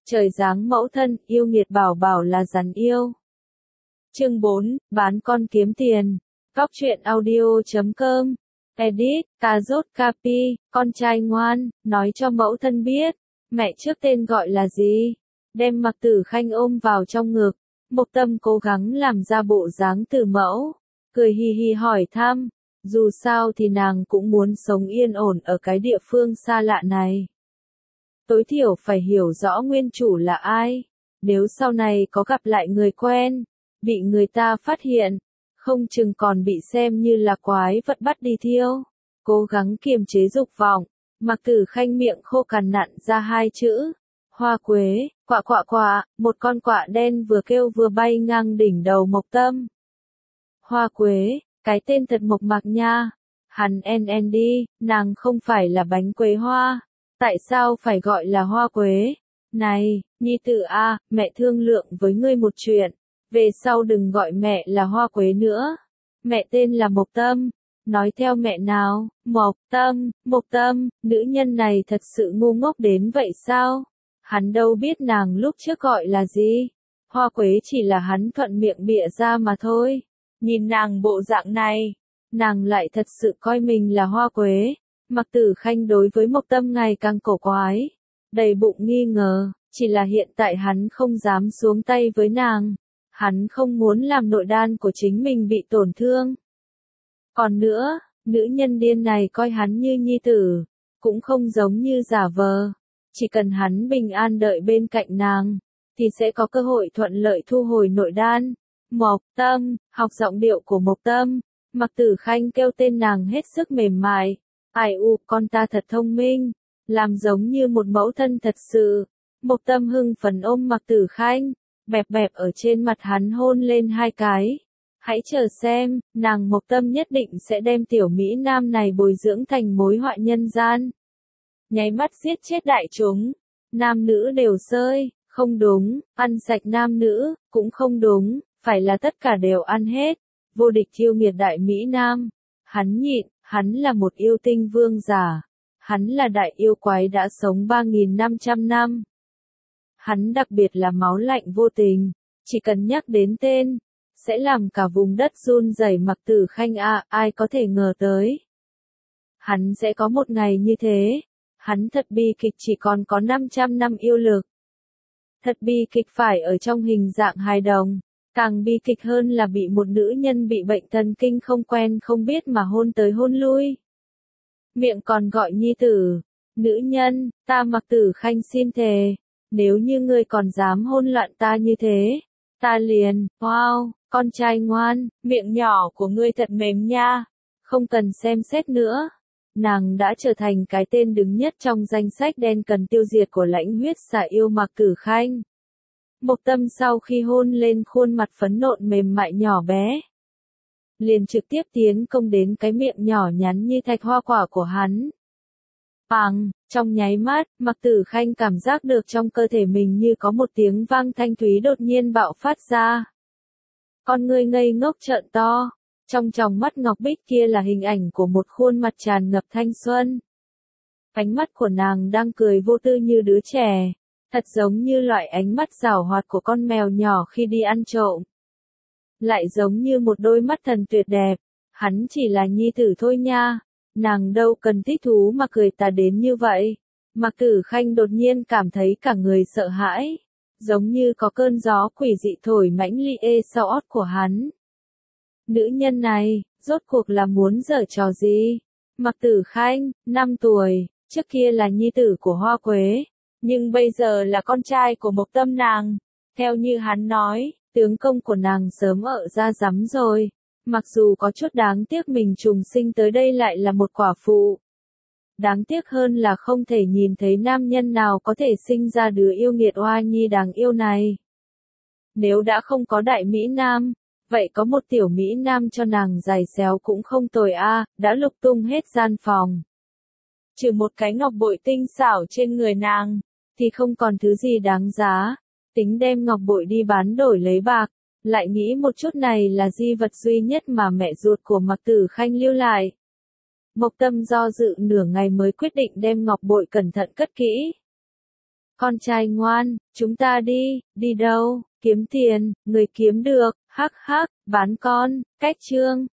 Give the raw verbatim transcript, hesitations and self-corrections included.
Trời giáng mẫu thân, yêu nghiệt bảo bảo là rắn yêu. Chương bốn, bán con kiếm tiền. Góc truyện audio chấm com. Edit, cà rốt Capi, con trai ngoan, nói cho mẫu thân biết, mẹ trước tên gọi là gì. Đem Mạc Tử Khanh ôm vào trong ngực, Mộc Tâm cố gắng làm ra bộ dáng từ mẫu, cười hì hì hỏi thăm, dù sao thì nàng cũng muốn sống yên ổn ở cái địa phương xa lạ này. Tối thiểu phải hiểu rõ nguyên chủ là ai, nếu sau này có gặp lại người quen, bị người ta phát hiện, không chừng còn bị xem như là quái vật bắt đi thiêu. Cố gắng kiềm chế dục vọng, Mạc Tử Khanh miệng khô cằn nặn ra hai chữ, hoa quế, quạ quạ quạ, một con quạ đen vừa kêu vừa bay ngang đỉnh đầu Mộc Tâm. Hoa quế, cái tên thật mộc mạc nha, hắn en en đi, nàng không phải là bánh quế hoa, tại sao phải gọi là hoa quế? Này, nhi tử a, mẹ thương lượng với ngươi một chuyện, về sau đừng gọi mẹ là hoa quế nữa, mẹ tên là Mộc Tâm. Nói theo mẹ nào, Mộc Tâm, Mộc Tâm, nữ nhân này thật sự ngu ngốc đến vậy sao? Hắn đâu biết nàng lúc trước gọi là gì? Hoa quế chỉ là hắn thuận miệng bịa ra mà thôi. Nhìn nàng bộ dạng này, nàng lại thật sự coi mình là hoa quế. Mạc Tử Khanh đối với Mộc Tâm ngày càng cổ quái, đầy bụng nghi ngờ, chỉ là hiện tại hắn không dám xuống tay với nàng. Hắn không muốn làm nội đan của chính mình bị tổn thương. Còn nữa, nữ nhân điên này coi hắn như nhi tử, cũng không giống như giả vờ. Chỉ cần hắn bình an đợi bên cạnh nàng, thì sẽ có cơ hội thuận lợi thu hồi nội đan. Mộc Tâm, học giọng điệu của Mộc Tâm, Mạc Tử Khanh kêu tên nàng hết sức mềm mại. Ai u, con ta thật thông minh, làm giống như một mẫu thân thật sự. Mộc Tâm hưng phấn ôm Mạc Tử Khanh, bẹp bẹp ở trên mặt hắn hôn lên hai cái. Hãy chờ xem, nàng Mộc Tâm nhất định sẽ đem tiểu Mỹ Nam này bồi dưỡng thành mối họa nhân gian. Nháy mắt giết chết đại chúng, nam nữ đều sơi, không đúng, ăn sạch nam nữ, cũng không đúng, phải là tất cả đều ăn hết, vô địch thiêu nghiệt đại Mỹ Nam. Hắn nhịn, hắn là một yêu tinh vương giả, hắn là đại yêu quái đã sống ba nghìn năm trăm năm. Hắn đặc biệt là máu lạnh vô tình, chỉ cần nhắc đến tên, sẽ làm cả vùng đất run rẩy. Mạc Tử Khanh a, ai có thể ngờ tới. Hắn sẽ có một ngày như thế, hắn thật bi kịch chỉ còn có năm trăm năm yêu lực. Thật bi kịch phải ở trong hình dạng hài đồng, càng bi kịch hơn là bị một nữ nhân bị bệnh thần kinh không quen không biết mà hôn tới hôn lui. Miệng còn gọi nhi tử, nữ nhân, ta Mạc Tử Khanh xin thề, nếu như ngươi còn dám hôn loạn ta như thế, ta liền, wow, con trai ngoan, miệng nhỏ của ngươi thật mềm nha, không cần xem xét nữa. Nàng đã trở thành cái tên đứng nhất trong danh sách đen cần tiêu diệt của lãnh huyết xà yêu Mạc Tử Khanh. Mộc Tâm sau khi hôn lên khuôn mặt phấn nộn mềm mại nhỏ bé, liền trực tiếp tiến công đến cái miệng nhỏ nhắn như thạch hoa quả của hắn. Bằng, trong nháy mắt, Mạc Tử Khanh cảm giác được trong cơ thể mình như có một tiếng vang thanh thúy đột nhiên bạo phát ra. Con ngươi ngây ngốc trợn to, trong tròng mắt ngọc bích kia là hình ảnh của một khuôn mặt tràn ngập thanh xuân. Ánh mắt của nàng đang cười vô tư như đứa trẻ, thật giống như loại ánh mắt giảo hoạt của con mèo nhỏ khi đi ăn trộm. Lại giống như một đôi mắt thần tuyệt đẹp, hắn chỉ là nhi tử thôi nha, nàng đâu cần thích thú mà cười ta đến như vậy. Mạc Tử Khanh đột nhiên cảm thấy cả người sợ hãi, giống như có cơn gió quỷ dị thổi mãnh liệt sau ót của hắn. Nữ nhân này, rốt cuộc là muốn giở trò gì? Mạc Tử Khanh, năm tuổi, trước kia là nhi tử của Hoa Quế, nhưng bây giờ là con trai của Mộc Tâm nàng. Theo như hắn nói, tướng công của nàng sớm ở ra rắm rồi, mặc dù có chút đáng tiếc mình trùng sinh tới đây lại là một quả phụ. Đáng tiếc hơn là không thể nhìn thấy nam nhân nào có thể sinh ra đứa yêu nghiệt oa nhi đáng yêu này. Nếu đã không có đại Mỹ Nam, vậy có một tiểu Mỹ Nam cho nàng giày xéo cũng không tồi a. Đã lục tung hết gian phòng. Trừ một cái ngọc bội tinh xảo trên người nàng, thì không còn thứ gì đáng giá, tính đem ngọc bội đi bán đổi lấy bạc, lại nghĩ một chút này là di vật duy nhất mà mẹ ruột của Mạc Tử Khanh lưu lại. Mộc Tâm do dự nửa ngày mới quyết định đem ngọc bội cẩn thận cất kỹ. Con trai ngoan, chúng ta đi, đi đâu? Kiếm tiền, người kiếm được, hắc hắc, bán con, cách chương.